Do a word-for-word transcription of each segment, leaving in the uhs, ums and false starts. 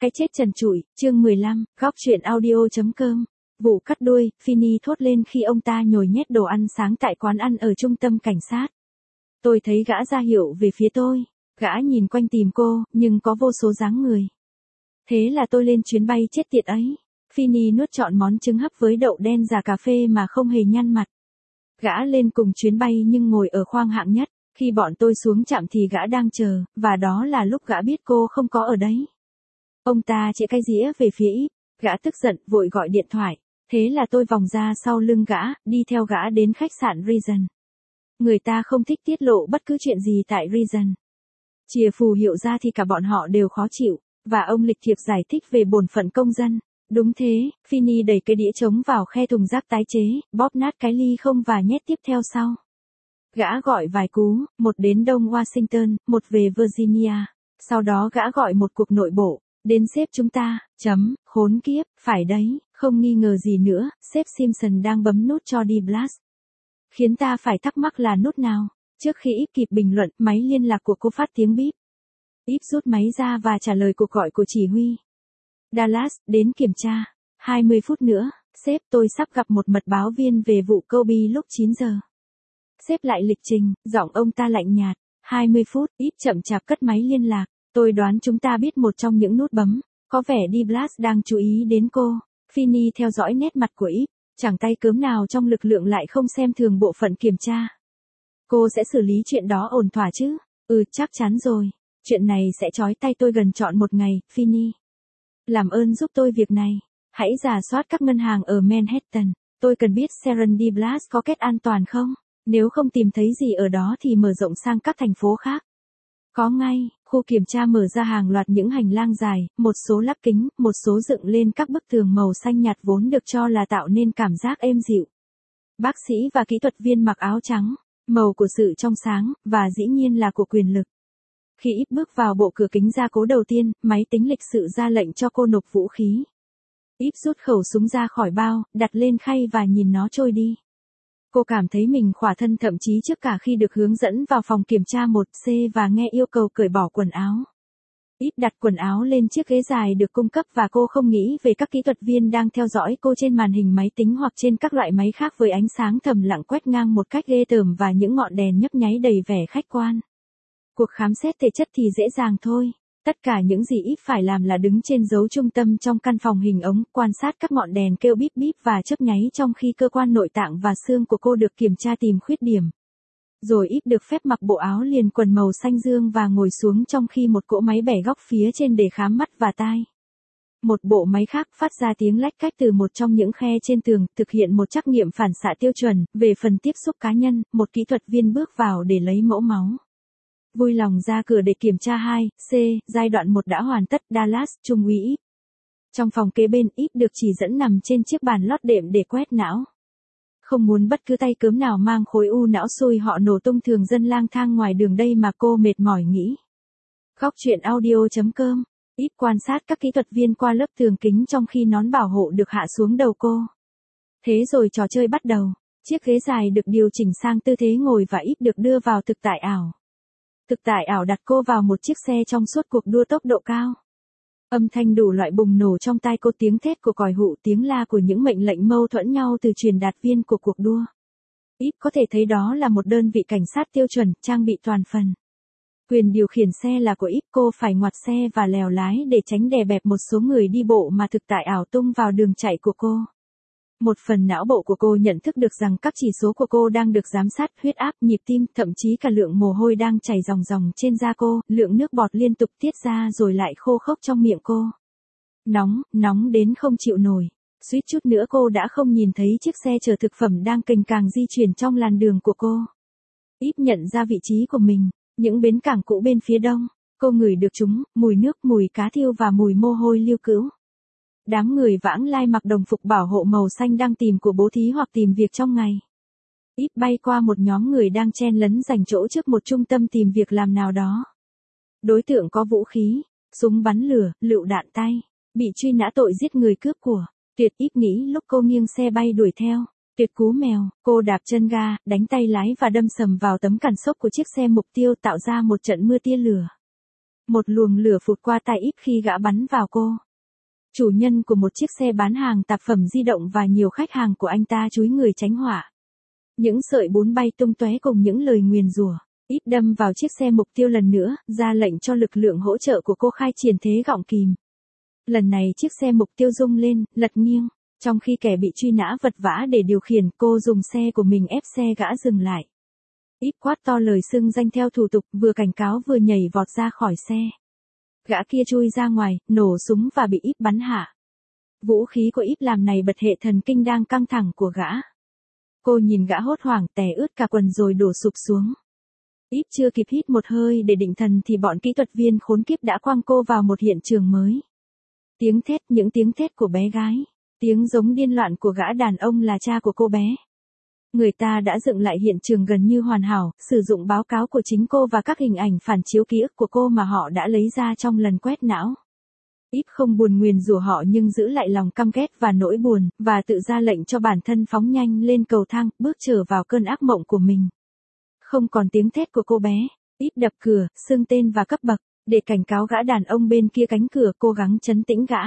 Cái chết trần trụi, chương mười lăm, góc truyện audio.com. Vụ cắt đuôi, Finney thốt lên khi ông ta nhồi nhét đồ ăn sáng tại quán ăn ở trung tâm cảnh sát. Tôi thấy gã ra hiệu về phía tôi, gã nhìn quanh tìm cô, nhưng có vô số dáng người. Thế là tôi lên chuyến bay chết tiệt ấy. Finney nuốt trọn món trứng hấp với đậu đen và cà phê mà không hề nhăn mặt. Gã lên cùng chuyến bay nhưng ngồi ở khoang hạng nhất, khi bọn tôi xuống trạm thì gã đang chờ, và đó là lúc gã biết cô không có ở đấy. Ông ta chĩa cái dĩa về phía Íp, gã tức giận, vội gọi điện thoại. Thế là tôi vòng ra sau lưng gã, đi theo gã đến khách sạn Reason. Người ta không thích tiết lộ bất cứ chuyện gì tại Reason. Chìa phù hiệu ra thì cả bọn họ đều khó chịu, và ông lịch thiệp giải thích về bổn phận công dân. Đúng thế, Finney đẩy cái đĩa trống vào khe thùng rác tái chế, bóp nát cái ly không và nhét tiếp theo sau. Gã gọi vài cú, một đến Đông Washington, một về Virginia. Sau đó gã gọi một cuộc nội bộ. Đến sếp chúng ta, chấm, khốn kiếp, phải đấy, không nghi ngờ gì nữa, sếp Simpson đang bấm nút cho đi blast. Khiến ta phải thắc mắc là nút nào. Trước khi Íp kịp bình luận, máy liên lạc của cô phát tiếng bíp. Íp rút máy ra và trả lời cuộc gọi của chỉ huy. Dallas, đến kiểm tra. hai mươi phút nữa, sếp, tôi sắp gặp một mật báo viên về vụ Kobe lúc chín giờ. Sếp lại lịch trình, giọng ông ta lạnh nhạt. hai mươi phút, Íp chậm chạp cất máy liên lạc. Tôi đoán chúng ta biết một trong những nút bấm. Có vẻ đi blast đang chú ý đến cô. Finney theo dõi nét mặt của Íp. Chẳng tay cớm nào trong lực lượng lại không xem thường bộ phận kiểm tra. Cô sẽ xử lý chuyện đó ổn thỏa chứ? Ừ, chắc chắn rồi. Chuyện này sẽ trói tay tôi gần trọn một ngày, Finney. Làm ơn giúp tôi việc này. Hãy rà soát các ngân hàng ở Manhattan. Tôi cần biết Sharon D. Blas có kết an toàn không? Nếu không tìm thấy gì ở đó thì mở rộng sang các thành phố khác. Có ngay, khu kiểm tra mở ra hàng loạt những hành lang dài, một số lắp kính, một số dựng lên các bức tường màu xanh nhạt vốn được cho là tạo nên cảm giác êm dịu. Bác sĩ và kỹ thuật viên mặc áo trắng, màu của sự trong sáng, và dĩ nhiên là của quyền lực. Khi Íp bước vào bộ cửa kính gia cố đầu tiên, máy tính lịch sự ra lệnh cho cô nộp vũ khí. Íp rút khẩu súng ra khỏi bao, đặt lên khay và nhìn nó trôi đi. Cô cảm thấy mình khỏa thân thậm chí trước cả khi được hướng dẫn vào phòng kiểm tra một C và nghe yêu cầu cởi bỏ quần áo. Íp đặt quần áo lên chiếc ghế dài được cung cấp và cô không nghĩ về các kỹ thuật viên đang theo dõi cô trên màn hình máy tính hoặc trên các loại máy khác với ánh sáng thầm lặng quét ngang một cách ghê tởm và những ngọn đèn nhấp nháy đầy vẻ khách quan. Cuộc khám xét thể chất thì dễ dàng thôi. Tất cả những gì Íp phải làm là đứng trên dấu trung tâm trong căn phòng hình ống, quan sát các ngọn đèn kêu bíp bíp và chớp nháy trong khi cơ quan nội tạng và xương của cô được kiểm tra tìm khuyết điểm. Rồi Íp được phép mặc bộ áo liền quần màu xanh dương và ngồi xuống trong khi một cỗ máy bẻ góc phía trên để khám mắt và tai. Một bộ máy khác phát ra tiếng lách cách từ một trong những khe trên tường, thực hiện một trắc nghiệm phản xạ tiêu chuẩn. Về phần tiếp xúc cá nhân, một kỹ thuật viên bước vào để lấy mẫu máu. Vui lòng ra cửa để kiểm tra hai C, giai đoạn một đã hoàn tất. Dallas, Trung úy Íp. Trong phòng kế bên, Íp được chỉ dẫn nằm trên chiếc bàn lót đệm để quét não. Không muốn bất cứ tay cớm nào mang khối u não xôi họ nổ tung thường dân lang thang ngoài đường đây mà cô mệt mỏi nghĩ. Góc truyện audio.com. Íp quan sát các kỹ thuật viên qua lớp tường kính trong khi nón bảo hộ được hạ xuống đầu cô. Thế rồi trò chơi bắt đầu. Chiếc ghế dài được điều chỉnh sang tư thế ngồi và Íp được đưa vào thực tại ảo. Thực tại ảo đặt cô vào một chiếc xe trong suốt cuộc đua tốc độ cao. Âm thanh đủ loại bùng nổ trong tai cô, tiếng thét của còi hụ, tiếng la của những mệnh lệnh mâu thuẫn nhau từ truyền đạt viên của cuộc đua. Íp có thể thấy đó là một đơn vị cảnh sát tiêu chuẩn, trang bị toàn phần. Quyền điều khiển xe là của Íp, cô phải ngoặt xe và lèo lái để tránh đè bẹp một số người đi bộ mà thực tại ảo tung vào đường chạy của cô. Một phần não bộ của cô nhận thức được rằng các chỉ số của cô đang được giám sát, huyết áp, nhịp tim, thậm chí cả lượng mồ hôi đang chảy ròng ròng trên da cô, lượng nước bọt liên tục tiết ra rồi lại khô khốc trong miệng cô. Nóng, nóng đến không chịu nổi. Suýt chút nữa cô đã không nhìn thấy chiếc xe chở thực phẩm đang cành càng di chuyển trong làn đường của cô. Íp nhận ra vị trí của mình, những bến cảng cũ bên phía đông. Cô ngửi được chúng, mùi nước, mùi cá thiêu và mùi mồ hôi lưu cữu. Đám người vãng lai mặc đồng phục bảo hộ màu xanh đang tìm của bố thí hoặc tìm việc trong ngày. Íp bay qua một nhóm người đang chen lấn giành chỗ trước một trung tâm tìm việc làm nào đó. Đối tượng có vũ khí, súng bắn lửa, lựu đạn tay, bị truy nã tội giết người cướp của. Tuyệt, Íp nghĩ lúc cô nghiêng xe bay đuổi theo. Tuyệt cú mèo, cô đạp chân ga, đánh tay lái và đâm sầm vào tấm cản xốc của chiếc xe mục tiêu tạo ra một trận mưa tia lửa. Một luồng lửa phụt qua tai Íp khi gã bắn vào cô. Chủ nhân của một chiếc xe bán hàng tạp phẩm di động và nhiều khách hàng của anh ta chúi người tránh hỏa. Những sợi bún bay tung tóe cùng những lời nguyền rủa. Íp đâm vào chiếc xe mục tiêu lần nữa, ra lệnh cho lực lượng hỗ trợ của cô khai triển thế gọng kìm. Lần này chiếc xe mục tiêu rung lên, lật nghiêng. Trong khi kẻ bị truy nã vật vã để điều khiển, cô dùng xe của mình ép xe gã dừng lại. Íp quát to lời xưng danh theo thủ tục, vừa cảnh cáo vừa nhảy vọt ra khỏi xe. Gã kia chui ra ngoài, nổ súng và bị Íp bắn hạ. Vũ khí của Íp làm này bật hệ thần kinh đang căng thẳng của gã. Cô nhìn gã hốt hoảng tè ướt cả quần rồi đổ sụp xuống. Íp chưa kịp hít một hơi để định thần thì bọn kỹ thuật viên khốn kiếp đã quăng cô vào một hiện trường mới. Tiếng thét, những tiếng thét của bé gái. Tiếng giống điên loạn của gã đàn ông là cha của cô bé. Người ta đã dựng lại hiện trường gần như hoàn hảo, sử dụng báo cáo của chính cô và các hình ảnh phản chiếu ký ức của cô mà họ đã lấy ra trong lần quét não. Íp không buồn nguyền rủa họ nhưng giữ lại lòng căm ghét và nỗi buồn, và tự ra lệnh cho bản thân phóng nhanh lên cầu thang, bước trở vào cơn ác mộng của mình. Không còn tiếng thét của cô bé, Íp đập cửa, xưng tên và cấp bậc, để cảnh cáo gã đàn ông bên kia cánh cửa, cố gắng trấn tĩnh gã.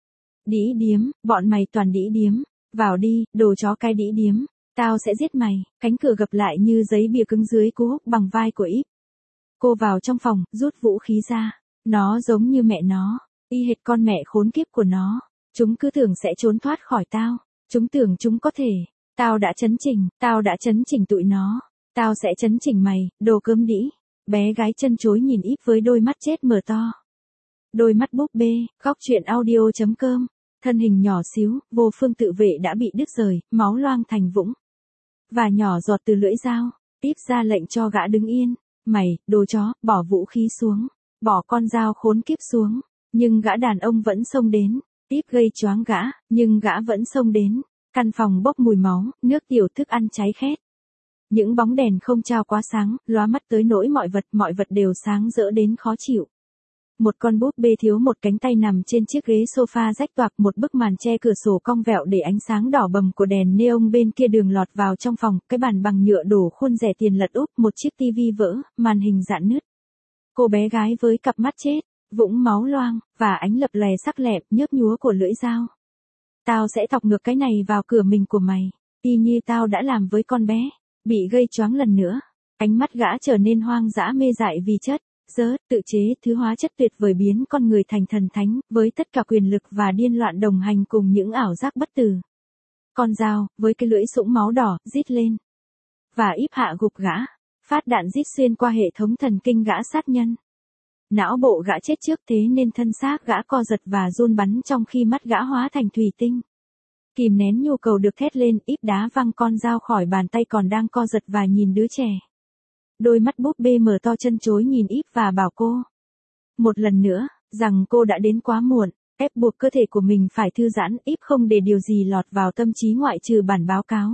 Đĩ điếm, bọn mày toàn đĩ điếm, vào đi, đồ chó cái đĩ điếm, tao sẽ giết mày. Cánh cửa gập lại như giấy bìa cứng dưới cú húc bằng vai của Íp. Cô vào trong phòng, rút vũ khí ra. Nó giống như mẹ nó, y hệt con mẹ khốn kiếp của nó. Chúng cứ tưởng sẽ trốn thoát khỏi tao. Chúng tưởng chúng có thể. Tao đã chấn chỉnh, tao đã chấn chỉnh tụi nó. Tao sẽ chấn chỉnh mày, đồ cơm đĩ. Bé gái chân chối nhìn Íp với đôi mắt chết mở to. Đôi mắt búp bê, góc truyện audio chấm com. Thân hình nhỏ xíu, vô phương tự vệ đã bị đứt rời, máu loang thành vũng. Và nhỏ giọt từ lưỡi dao. Íp ra lệnh cho gã đứng yên. Mày, đồ chó, bỏ vũ khí xuống. Bỏ con dao khốn kiếp xuống. Nhưng gã đàn ông vẫn xông đến. Íp gây choáng gã, nhưng gã vẫn xông đến. Căn phòng bốc mùi máu, nước tiểu thức ăn cháy khét. Những bóng đèn không trao quá sáng, lóa mắt tới nỗi mọi vật, mọi vật đều sáng rỡ đến khó chịu. Một con búp bê thiếu một cánh tay nằm trên chiếc ghế sofa rách toạc, một bức màn che cửa sổ cong vẹo để ánh sáng đỏ bầm của đèn neon bên kia đường lọt vào trong phòng, cái bàn bằng nhựa đổ khuôn rẻ tiền lật úp, một chiếc tivi vỡ, màn hình rạn nứt. Cô bé gái với cặp mắt chết, vũng máu loang, và ánh lập lòe sắc lẹm, nhớp nhúa của lưỡi dao. Tao sẽ thọc ngược cái này vào cửa mình của mày, y như tao đã làm với con bé. Bị gây choáng lần nữa. Ánh mắt gã trở nên hoang dã mê dại vì chất, rớt, tự chế, thứ hóa chất tuyệt vời biến con người thành thần thánh, với tất cả quyền lực và điên loạn đồng hành cùng những ảo giác bất tử. Con dao, với cái lưỡi sũng máu đỏ, rít lên. Và Íp hạ gục gã. Phát đạn rít xuyên qua hệ thống thần kinh gã sát nhân. Não bộ gã chết trước thế nên thân xác gã co giật và run bắn trong khi mắt gã hóa thành thủy tinh. Kìm nén nhu cầu được thét lên, Íp đá văng con dao khỏi bàn tay còn đang co giật và nhìn đứa trẻ. Đôi mắt búp bê mở to chân chối nhìn Íp và bảo cô. Một lần nữa, rằng cô đã đến quá muộn, ép buộc cơ thể của mình phải thư giãn, Íp không để điều gì lọt vào tâm trí ngoại trừ bản báo cáo.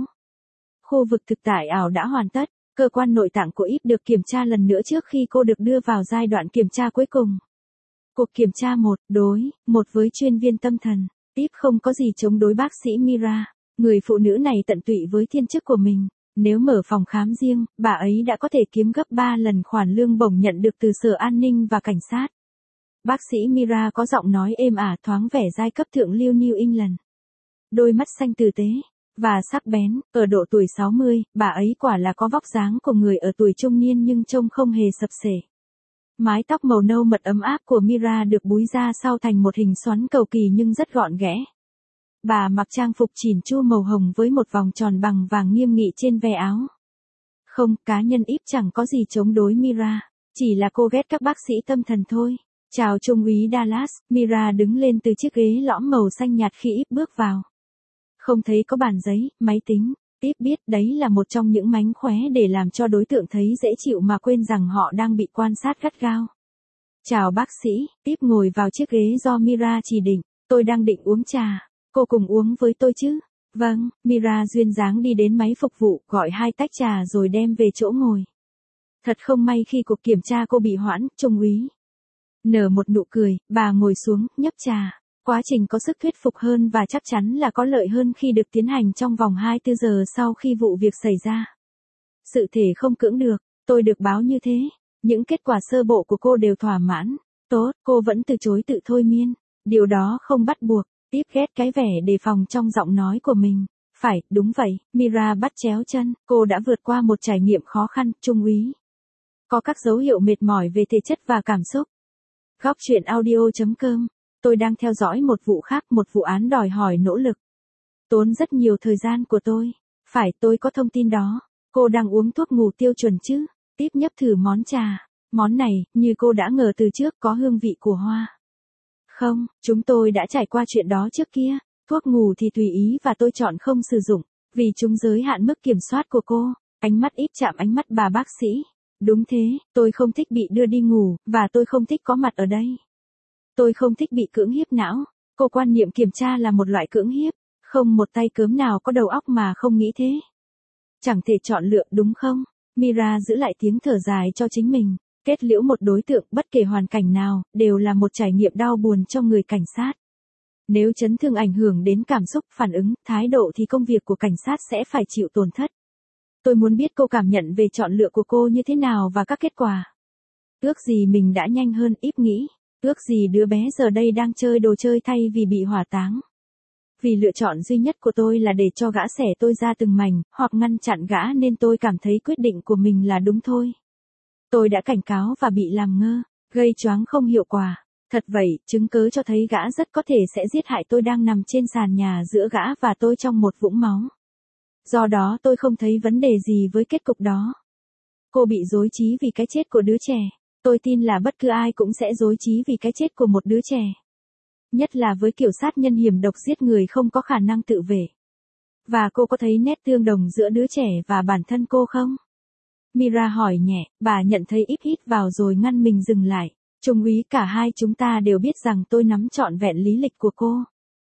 Khu vực thực tại ảo đã hoàn tất, cơ quan nội tạng của Íp được kiểm tra lần nữa trước khi cô được đưa vào giai đoạn kiểm tra cuối cùng. Cuộc kiểm tra một, đối, một với chuyên viên tâm thần. Íp không có gì chống đối bác sĩ Mira, người phụ nữ này tận tụy với thiên chức của mình. Nếu mở phòng khám riêng, bà ấy đã có thể kiếm gấp ba lần khoản lương bổng nhận được từ Sở An ninh và Cảnh sát. Bác sĩ Mira có giọng nói êm ả thoáng vẻ giai cấp thượng lưu New England. Đôi mắt xanh tử tế, và sắc bén, ở độ tuổi sáu mươi, bà ấy quả là có vóc dáng của người ở tuổi trung niên nhưng trông không hề sập sể. Mái tóc màu nâu mật ấm áp của Mira được búi ra sau thành một hình xoắn cầu kỳ nhưng rất gọn ghẽ. Bà mặc trang phục chỉn chu màu hồng với một vòng tròn bằng vàng nghiêm nghị trên ve áo. Không, cá nhân Íp chẳng có gì chống đối Mira, chỉ là cô ghét các bác sĩ tâm thần thôi. Chào Trung úy Dallas, Mira đứng lên từ chiếc ghế lõm màu xanh nhạt khi Íp bước vào. Không thấy có bàn giấy, máy tính. Íp biết đấy là một trong những mánh khóe để làm cho đối tượng thấy dễ chịu mà quên rằng họ đang bị quan sát gắt gao. Chào bác sĩ, Íp ngồi vào chiếc ghế do Mira chỉ định. Tôi đang định uống trà. Cô cùng uống với tôi chứ? Vâng, Mira duyên dáng đi đến máy phục vụ, gọi hai tách trà rồi đem về chỗ ngồi. Thật không may khi cuộc kiểm tra cô bị hoãn, Trung úy. Nở một nụ cười, bà ngồi xuống, nhấp trà. Quá trình có sức thuyết phục hơn và chắc chắn là có lợi hơn khi được tiến hành trong vòng hai mươi bốn giờ sau khi vụ việc xảy ra. Sự thể không cưỡng được, tôi được báo như thế. Những kết quả sơ bộ của cô đều thỏa mãn. Tốt, cô vẫn từ chối tự thôi miên. Điều đó không bắt buộc. Tiếp ghét cái vẻ đề phòng trong giọng nói của mình. Phải, đúng vậy, Mira bắt chéo chân, cô đã vượt qua một trải nghiệm khó khăn, trung úy. Có các dấu hiệu mệt mỏi về thể chất và cảm xúc. Góc chuyện audio.com. Tôi đang theo dõi một vụ khác, một vụ án đòi hỏi nỗ lực. Tốn rất nhiều thời gian của tôi. Phải, tôi có thông tin đó. Cô đang uống thuốc ngủ tiêu chuẩn chứ? Tiếp nhấp thử món trà. Món này, như cô đã ngờ từ trước, có hương vị của hoa. Không, chúng tôi đã trải qua chuyện đó trước kia. Thuốc ngủ thì tùy ý và tôi chọn không sử dụng, vì chúng giới hạn mức kiểm soát của cô. Ánh mắt ít chạm ánh mắt bà bác sĩ. Đúng thế, tôi không thích bị đưa đi ngủ, và tôi không thích có mặt ở đây. Tôi không thích bị cưỡng hiếp não. Cô quan niệm kiểm tra là một loại cưỡng hiếp. Không một tay cớm nào có đầu óc mà không nghĩ thế. Chẳng thể chọn lựa đúng không? Mira giữ lại tiếng thở dài cho chính mình. Kết liễu một đối tượng bất kể hoàn cảnh nào, đều là một trải nghiệm đau buồn cho người cảnh sát. Nếu chấn thương ảnh hưởng đến cảm xúc, phản ứng, thái độ thì công việc của cảnh sát sẽ phải chịu tổn thất. Tôi muốn biết cô cảm nhận về chọn lựa của cô như thế nào và các kết quả. Ước gì mình đã nhanh hơn, Íp nghĩ. Ước gì đứa bé giờ đây đang chơi đồ chơi thay vì bị hỏa táng. Vì lựa chọn duy nhất của tôi là để cho gã xẻ tôi ra từng mảnh, hoặc ngăn chặn gã nên tôi cảm thấy quyết định của mình là đúng thôi. Tôi đã cảnh cáo và bị làm ngơ, gây choáng không hiệu quả. Thật vậy, chứng cớ cho thấy gã rất có thể sẽ giết hại tôi đang nằm trên sàn nhà giữa gã và tôi trong một vũng máu. Do đó tôi không thấy vấn đề gì với kết cục đó. Cô bị rối trí vì cái chết của đứa trẻ. Tôi tin là bất cứ ai cũng sẽ rối trí vì cái chết của một đứa trẻ. Nhất là với kiểu sát nhân hiểm độc giết người không có khả năng tự vệ. Và cô có thấy nét tương đồng giữa đứa trẻ và bản thân cô không? Mira hỏi nhẹ, bà nhận thấy Íp hít vào rồi ngăn mình dừng lại. Trung úy, cả hai chúng ta đều biết rằng tôi nắm trọn vẹn lý lịch của cô.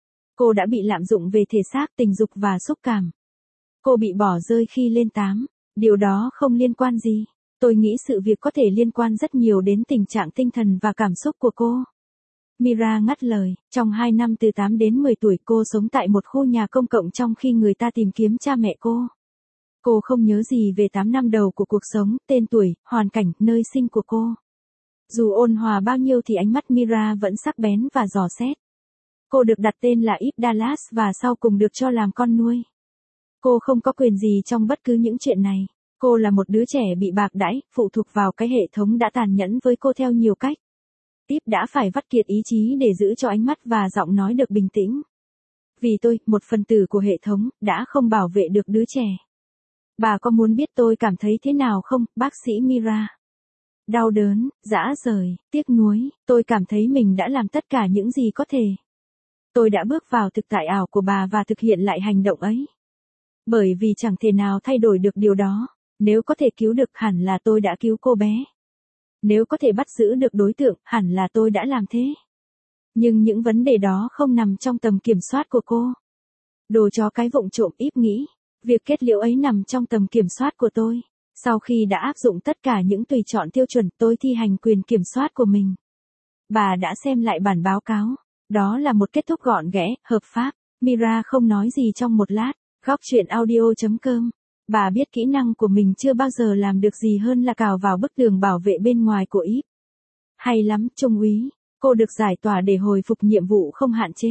Cô đã bị lạm dụng về thể xác, tình dục và xúc cảm. Cô bị bỏ rơi khi lên tám. Điều đó không liên quan gì. Tôi nghĩ sự việc có thể liên quan rất nhiều đến tình trạng tinh thần và cảm xúc của cô. Mira ngắt lời, trong hai năm từ tám đến mười tuổi cô sống tại một khu nhà công cộng trong khi người ta tìm kiếm cha mẹ cô. Cô không nhớ gì về tám năm đầu của cuộc sống, tên tuổi, hoàn cảnh, nơi sinh của cô. Dù ôn hòa bao nhiêu thì ánh mắt Mira vẫn sắc bén và dò xét. Cô được đặt tên là Íp Dallas và sau cùng được cho làm con nuôi. Cô không có quyền gì trong bất cứ những chuyện này. Cô là một đứa trẻ bị bạc đãi, phụ thuộc vào cái hệ thống đã tàn nhẫn với cô theo nhiều cách. Íp đã phải vắt kiệt ý chí để giữ cho ánh mắt và giọng nói được bình tĩnh. Vì tôi, một phần tử của hệ thống, đã không bảo vệ được đứa trẻ. Bà có muốn biết tôi cảm thấy thế nào không, bác sĩ Mira? Đau đớn, dã rời, tiếc nuối, tôi cảm thấy mình đã làm tất cả những gì có thể. Tôi đã bước vào thực tại ảo của bà và thực hiện lại hành động ấy. Bởi vì chẳng thể nào thay đổi được điều đó. Nếu có thể cứu được hẳn là tôi đã cứu cô bé. Nếu có thể bắt giữ được đối tượng hẳn là tôi đã làm thế. Nhưng những vấn đề đó không nằm trong tầm kiểm soát của cô. Đồ chó cái vụng trộm, Íp nghĩ. Việc kết liễu ấy nằm trong tầm kiểm soát của tôi. Sau khi đã áp dụng tất cả những tùy chọn tiêu chuẩn, tôi thi hành quyền kiểm soát của mình. Bà đã xem lại bản báo cáo. Đó là một kết thúc gọn ghẽ, hợp pháp. Mira không nói gì trong một lát. Góc chuyện audio.com. Bà biết kỹ năng của mình chưa bao giờ làm được gì hơn là cào vào bức tường bảo vệ bên ngoài của Íp. Hay lắm, Trung úy. Cô được giải tỏa để hồi phục nhiệm vụ không hạn chế.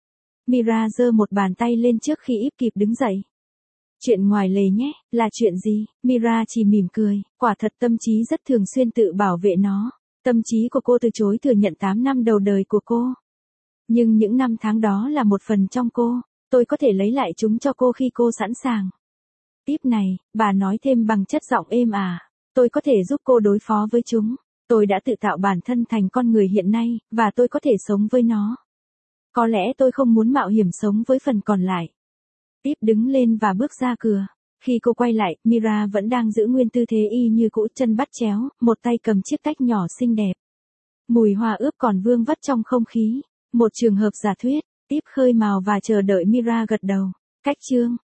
Mira giơ một bàn tay lên trước khi Íp kịp đứng dậy. Chuyện ngoài lề nhé, là chuyện gì? Mira chỉ mỉm cười, quả thật tâm trí rất thường xuyên tự bảo vệ nó. Tâm trí của cô từ chối thừa nhận tám năm đầu đời của cô. Nhưng những năm tháng đó là một phần trong cô, tôi có thể lấy lại chúng cho cô khi cô sẵn sàng. Tiếp này, bà nói thêm bằng chất giọng êm ả, tôi có thể giúp cô đối phó với chúng. Tôi đã tự tạo bản thân thành con người hiện nay, và tôi có thể sống với nó. Có lẽ tôi không muốn mạo hiểm sống với phần còn lại. Tiếp đứng lên và bước ra cửa. Khi cô quay lại, Mira vẫn đang giữ nguyên tư thế y như cũ, chân bắt chéo, một tay cầm chiếc tách nhỏ xinh đẹp. Mùi hoa ướp còn vương vắt trong không khí. Một trường hợp giả thuyết, Tiếp khơi mào và chờ đợi Mira gật đầu. Cách chương